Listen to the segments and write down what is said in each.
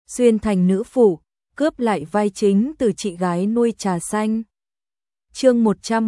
xuyên thành nữ phụ, cướp lại vai chính từ chị gái nuôi trà xanh. Chương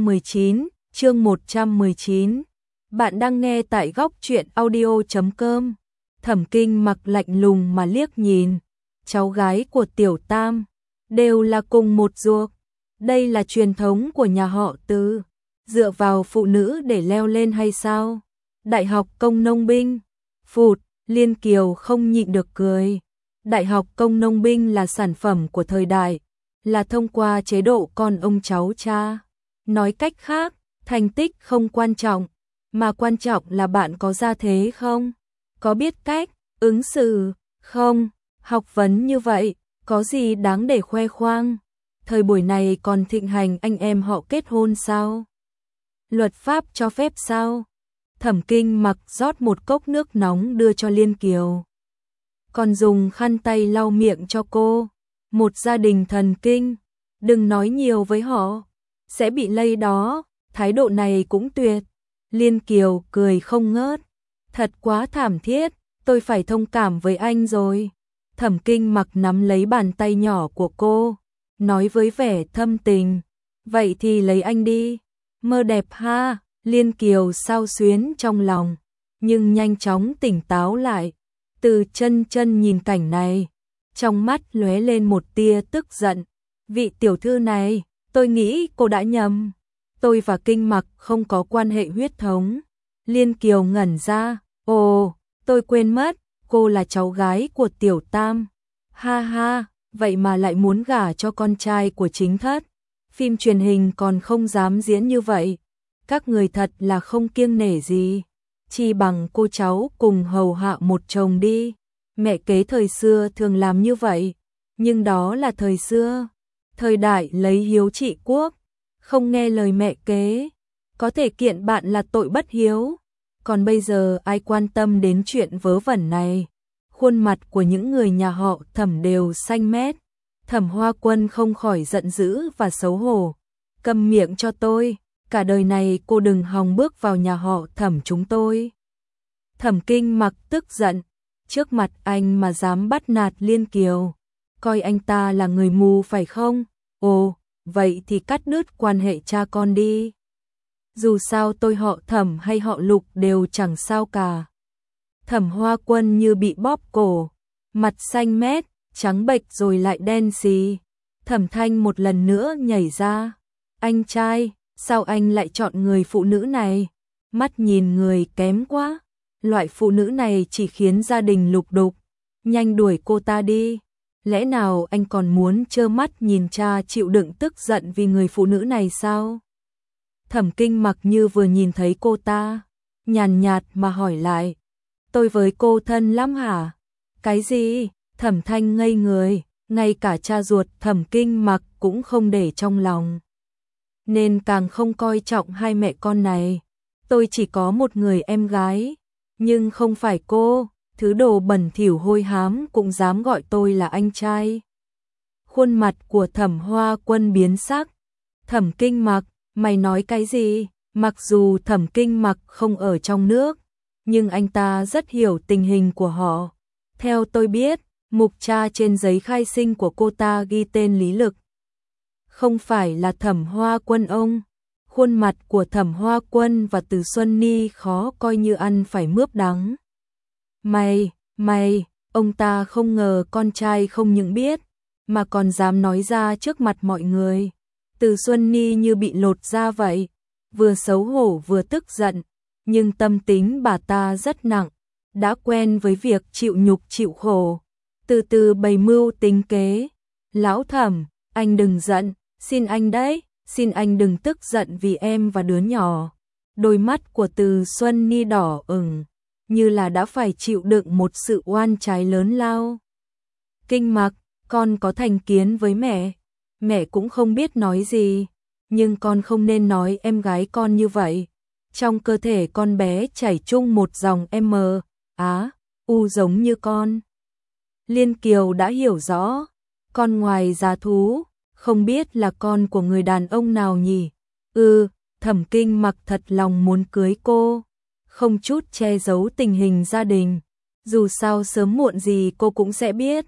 119. Bạn đang nghe tại góc truyện audio.com. Thẩm Kinh Mặc lạnh lùng mà liếc nhìn, cháu gái của Tiểu Tam đều là cùng một ruột. Đây là truyền thống của nhà họ Từ, dựa vào phụ nữ để leo lên hay sao? Đại học Công Nông binh. Phụt, Liên Kiều không nhịn được cười. Đại học Công Nông binh là sản phẩm của thời đại, là thông qua chế độ con ông cháu cha. Nói cách khác, thành tích không quan trọng, mà quan trọng là bạn có gia thế không? Có biết cách ứng xử không? Học vấn như vậy, có gì đáng để khoe khoang? Thời buổi này còn thịnh hành anh em họ kết hôn sao? Luật pháp cho phép sao? Thẩm Kinh Mặc rót một cốc nước nóng đưa cho Liên Kiều, còn dùng khăn tay lau miệng cho cô. Một gia đình thần kinh, đừng nói nhiều với họ, sẽ bị lây đó. Thái độ này cũng tuyệt. Liên Kiều cười không ngớt. Thật quá thảm thiết, tôi phải thông cảm với anh rồi. Thẩm Kinh Mặc nắm lấy bàn tay nhỏ của cô, nói với vẻ thâm tình, vậy thì lấy anh đi. Mơ đẹp ha. Liên Kiều xao xuyến trong lòng, nhưng nhanh chóng tỉnh táo lại. Từ chân nhìn cảnh này, trong mắt lóe lên một tia tức giận. Vị tiểu thư này, tôi nghĩ cô đã nhầm. Tôi và Kinh Mặc không có quan hệ huyết thống. Liên Kiều ngẩn ra. Ồ, tôi quên mất, cô là cháu gái của Tiểu Tam. Ha ha, vậy mà lại muốn gả cho con trai của chính thất. Phim truyền hình còn không dám diễn như vậy. Các người thật là không kiêng nể gì. Chi bằng cô cháu cùng hầu hạ một chồng đi. Mẹ kế thời xưa thường làm như vậy, nhưng đó là thời xưa. Thời đại lấy hiếu trị quốc, không nghe lời mẹ kế, có thể kiện bạn là tội bất hiếu. Còn bây giờ ai quan tâm đến chuyện vớ vẩn này? Khuôn mặt của những người nhà họ Thẩm đều xanh mét. Thẩm Hoa Quân không khỏi giận dữ và xấu hổ. Câm miệng cho tôi, cả đời này cô đừng hòng bước vào nhà họ Thẩm chúng tôi. Thẩm Kinh Mặc tức giận, trước mặt anh mà dám bắt nạt Liên Kiều, coi anh ta là người mù phải không? Ồ, vậy thì cắt đứt quan hệ cha con đi. Dù sao tôi họ Thẩm hay họ Lục đều chẳng sao cả. Thẩm Hoa Quân như bị bóp cổ, mặt xanh mét, trắng bệch rồi lại đen xì. Thẩm Thanh một lần nữa nhảy ra. Anh trai, sao anh lại chọn người phụ nữ này? Mắt nhìn người kém quá. Loại phụ nữ này chỉ khiến gia đình lục đục. Nhanh đuổi cô ta đi. Lẽ nào anh còn muốn trơ mắt nhìn cha chịu đựng tức giận vì người phụ nữ này sao? Thẩm Kinh Mặc như vừa nhìn thấy cô ta, nhàn nhạt mà hỏi lại. Tôi với cô thân lắm hả? Cái gì? Thẩm Thanh ngây người, ngay cả cha ruột Thẩm Kinh Mặc cũng không để trong lòng, nên càng không coi trọng hai mẹ con này. Tôi chỉ có một người em gái, nhưng không phải cô. Thứ đồ bẩn thỉu hôi hám cũng dám gọi tôi là anh trai. Khuôn mặt của Thẩm Hoa Quân biến sắc. Thẩm Kinh Mặc, mày nói cái gì? Mặc dù Thẩm Kinh Mặc không ở trong nước, nhưng anh ta rất hiểu tình hình của họ. Theo tôi biết, mục cha trên giấy khai sinh của cô ta ghi tên Lý Lực, không phải là Thẩm Hoa Quân ông. Khuôn mặt của Thẩm Hoa Quân và Từ Xuân Ni khó coi như ăn phải mướp đắng. Mày, ông ta không ngờ con trai không những biết, mà còn dám nói ra trước mặt mọi người. Từ Xuân Ni như bị lột da vậy, vừa xấu hổ vừa tức giận, nhưng tâm tính bà ta rất nặng, đã quen với việc chịu nhục chịu khổ, từ từ bày mưu tính kế. Lão Thẩm, anh đừng giận, xin anh đấy, xin anh đừng tức giận vì em và đứa nhỏ. Đôi mắt của Từ Xuân Ni đỏ ửng, như là đã phải chịu đựng một sự oan trái lớn lao. Kinh Mặc, con có thành kiến với mẹ cũng không biết nói gì, nhưng con không nên nói em gái con như vậy. Trong cơ thể con bé chảy chung một dòng U giống như con. Liên Kiều đã hiểu rõ, con ngoài giá thú, không biết là con của người đàn ông nào nhỉ? Thẩm Kinh Mặc thật lòng muốn cưới cô, không chút che giấu tình hình gia đình. Dù sao sớm muộn gì cô cũng sẽ biết.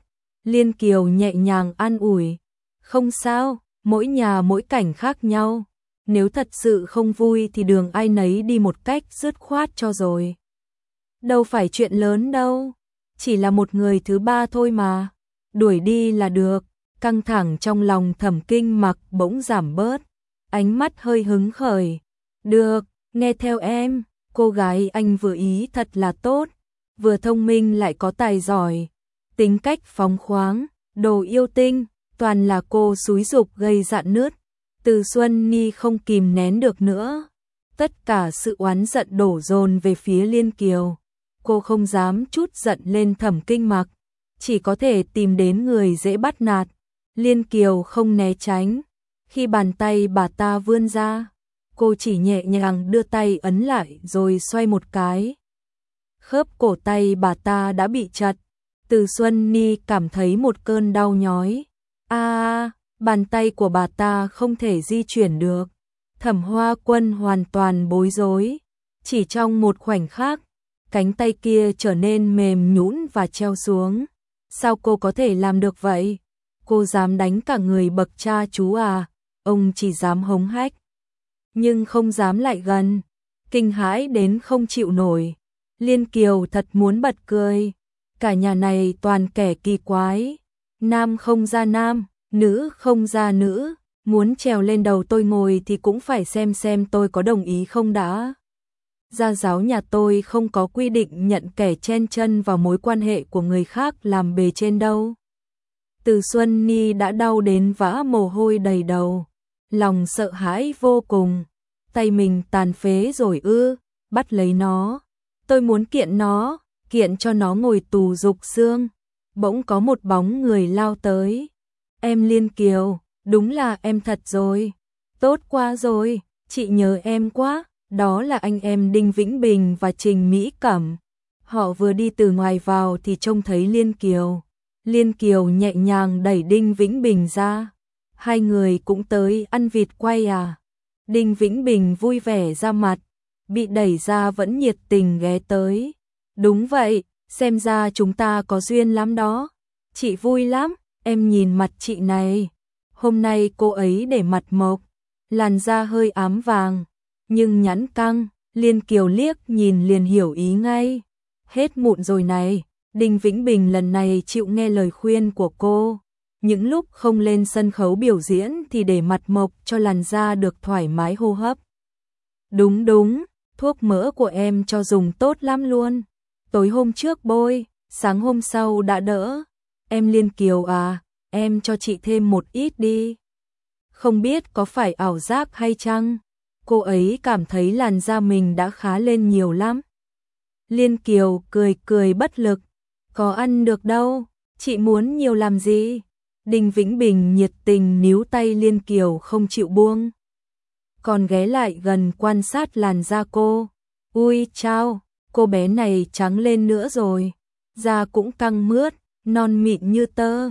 Liên Kiều nhẹ nhàng an ủi. Không sao, mỗi nhà mỗi cảnh khác nhau. Nếu thật sự không vui thì đường ai nấy đi một cách dứt khoát cho rồi. Đâu phải chuyện lớn đâu, chỉ là một người thứ ba thôi mà. Đuổi đi là được. Căng thẳng trong lòng Thẩm Kinh Mặc bỗng giảm bớt, ánh mắt hơi hứng khởi. Được, nghe theo em, cô gái anh vừa ý thật là tốt, vừa thông minh lại có tài giỏi, tính cách phóng khoáng, đồ yêu tinh, toàn là cô xúi giục gây rạn nứt. Từ Xuân Ni không kìm nén được nữa, tất cả sự oán giận đổ dồn về phía Liên Kiều. Cô không dám chút giận lên Thẩm Kinh Mặc, chỉ có thể tìm đến người dễ bắt nạt. Liên Kiều không né tránh, khi bàn tay bà ta vươn ra, cô chỉ nhẹ nhàng đưa tay ấn lại rồi xoay một cái. Khớp cổ tay bà ta đã bị chặt, Từ Xuân Ni cảm thấy một cơn đau nhói. Bàn tay của bà ta không thể di chuyển được. Thẩm Hoa Quân hoàn toàn bối rối, chỉ trong một khoảnh khắc, cánh tay kia trở nên mềm nhũn và treo xuống. Sao cô có thể làm được vậy? Cô dám đánh cả người bậc cha chú à? Ông chỉ dám hống hách, nhưng không dám lại gần, kinh hãi đến không chịu nổi. Liên Kiều thật muốn bật cười. Cả nhà này toàn kẻ kỳ quái, nam không ra nam, nữ không ra nữ, muốn trèo lên đầu tôi ngồi thì cũng phải xem tôi có đồng ý không đã. Gia giáo nhà tôi không có quy định nhận kẻ chen chân vào mối quan hệ của người khác làm bề trên đâu. Từ Xuân Ni đã đau đến vã mồ hôi đầy đầu, lòng sợ hãi vô cùng. Tay mình tàn phế rồi ư? Bắt lấy nó, tôi muốn kiện nó, kiện cho nó ngồi tù rục xương. Bỗng có một bóng người lao tới. Em Liên Kiều, đúng là em thật rồi. Tốt quá rồi, chị nhớ em quá. Đó là anh em Đinh Vĩnh Bình và Trình Mỹ Cẩm. Họ vừa đi từ ngoài vào thì trông thấy Liên Kiều. Liên Kiều nhẹ nhàng đẩy Đinh Vĩnh Bình ra. Hai người cũng tới ăn vịt quay à? Đinh Vĩnh Bình vui vẻ ra mặt, bị đẩy ra vẫn nhiệt tình ghé tới. Đúng vậy, xem ra chúng ta có duyên lắm đó. Chị vui lắm, em nhìn mặt chị này. Hôm nay cô ấy để mặt mộc, làn da hơi ám vàng, nhưng nhẵn căng. Liên Kiều liếc nhìn liền hiểu ý ngay. Hết mụn rồi này. Đinh Vĩnh Bình lần này chịu nghe lời khuyên của cô. Những lúc không lên sân khấu biểu diễn thì để mặt mộc cho làn da được thoải mái hô hấp. Đúng, thuốc mỡ của em cho dùng tốt lắm luôn. Tối hôm trước bôi, sáng hôm sau đã đỡ. Em Liên Kiều à, em cho chị thêm một ít đi. Không biết có phải ảo giác hay chăng? Cô ấy cảm thấy làn da mình đã khá lên nhiều lắm. Liên Kiều cười bất lực. Có ăn được đâu, chị muốn nhiều làm gì? Đinh Vĩnh Bình nhiệt tình níu tay Liên Kiều không chịu buông. Còn ghé lại gần quan sát làn da cô. Ui chao, cô bé này trắng lên nữa rồi. Da cũng căng mướt, non mịn như tơ.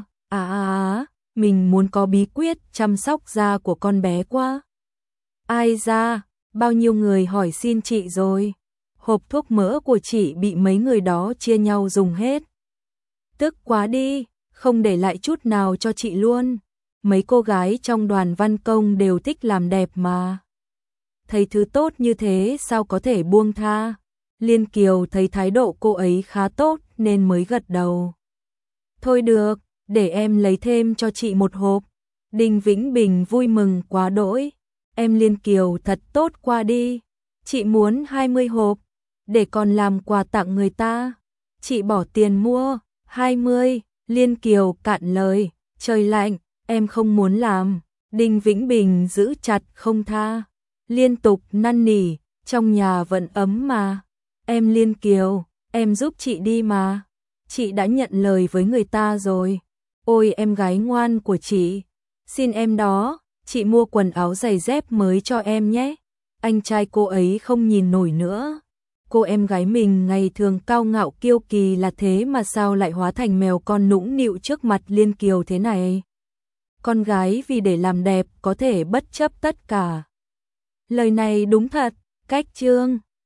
Mình muốn có bí quyết chăm sóc da của con bé quá. Ai da, bao nhiêu người hỏi xin chị rồi. Hộp thuốc mỡ của chị bị mấy người đó chia nhau dùng hết. Tức quá đi, không để lại chút nào cho chị luôn. Mấy cô gái trong đoàn văn công đều thích làm đẹp mà. Thấy thứ tốt như thế sao có thể buông tha. Liên Kiều thấy thái độ cô ấy khá tốt nên mới gật đầu. Thôi được, để em lấy thêm cho chị một hộp. Đinh Vĩnh Bình vui mừng quá đỗi. Em Liên Kiều thật tốt qua đi. Chị muốn 20 hộp, để còn làm quà tặng người ta. Chị bỏ tiền mua. 20, Liên Kiều cạn lời. Trời lạnh, em không muốn làm. Đinh Vĩnh Bình giữ chặt không tha, liên tục năn nỉ, trong nhà vẫn ấm mà. Em Liên Kiều, em giúp chị đi mà. Chị đã nhận lời với người ta rồi. Ôi em gái ngoan của chị, xin em đó, chị mua quần áo giày dép mới cho em nhé. Anh trai cô ấy không nhìn nổi nữa. Cô em gái mình ngày thường cao ngạo kiêu kỳ là thế mà sao lại hóa thành mèo con nũng nịu trước mặt Liên Kiều thế này. Con gái vì để làm đẹp có thể bất chấp tất cả. Lời này đúng thật, cách trương.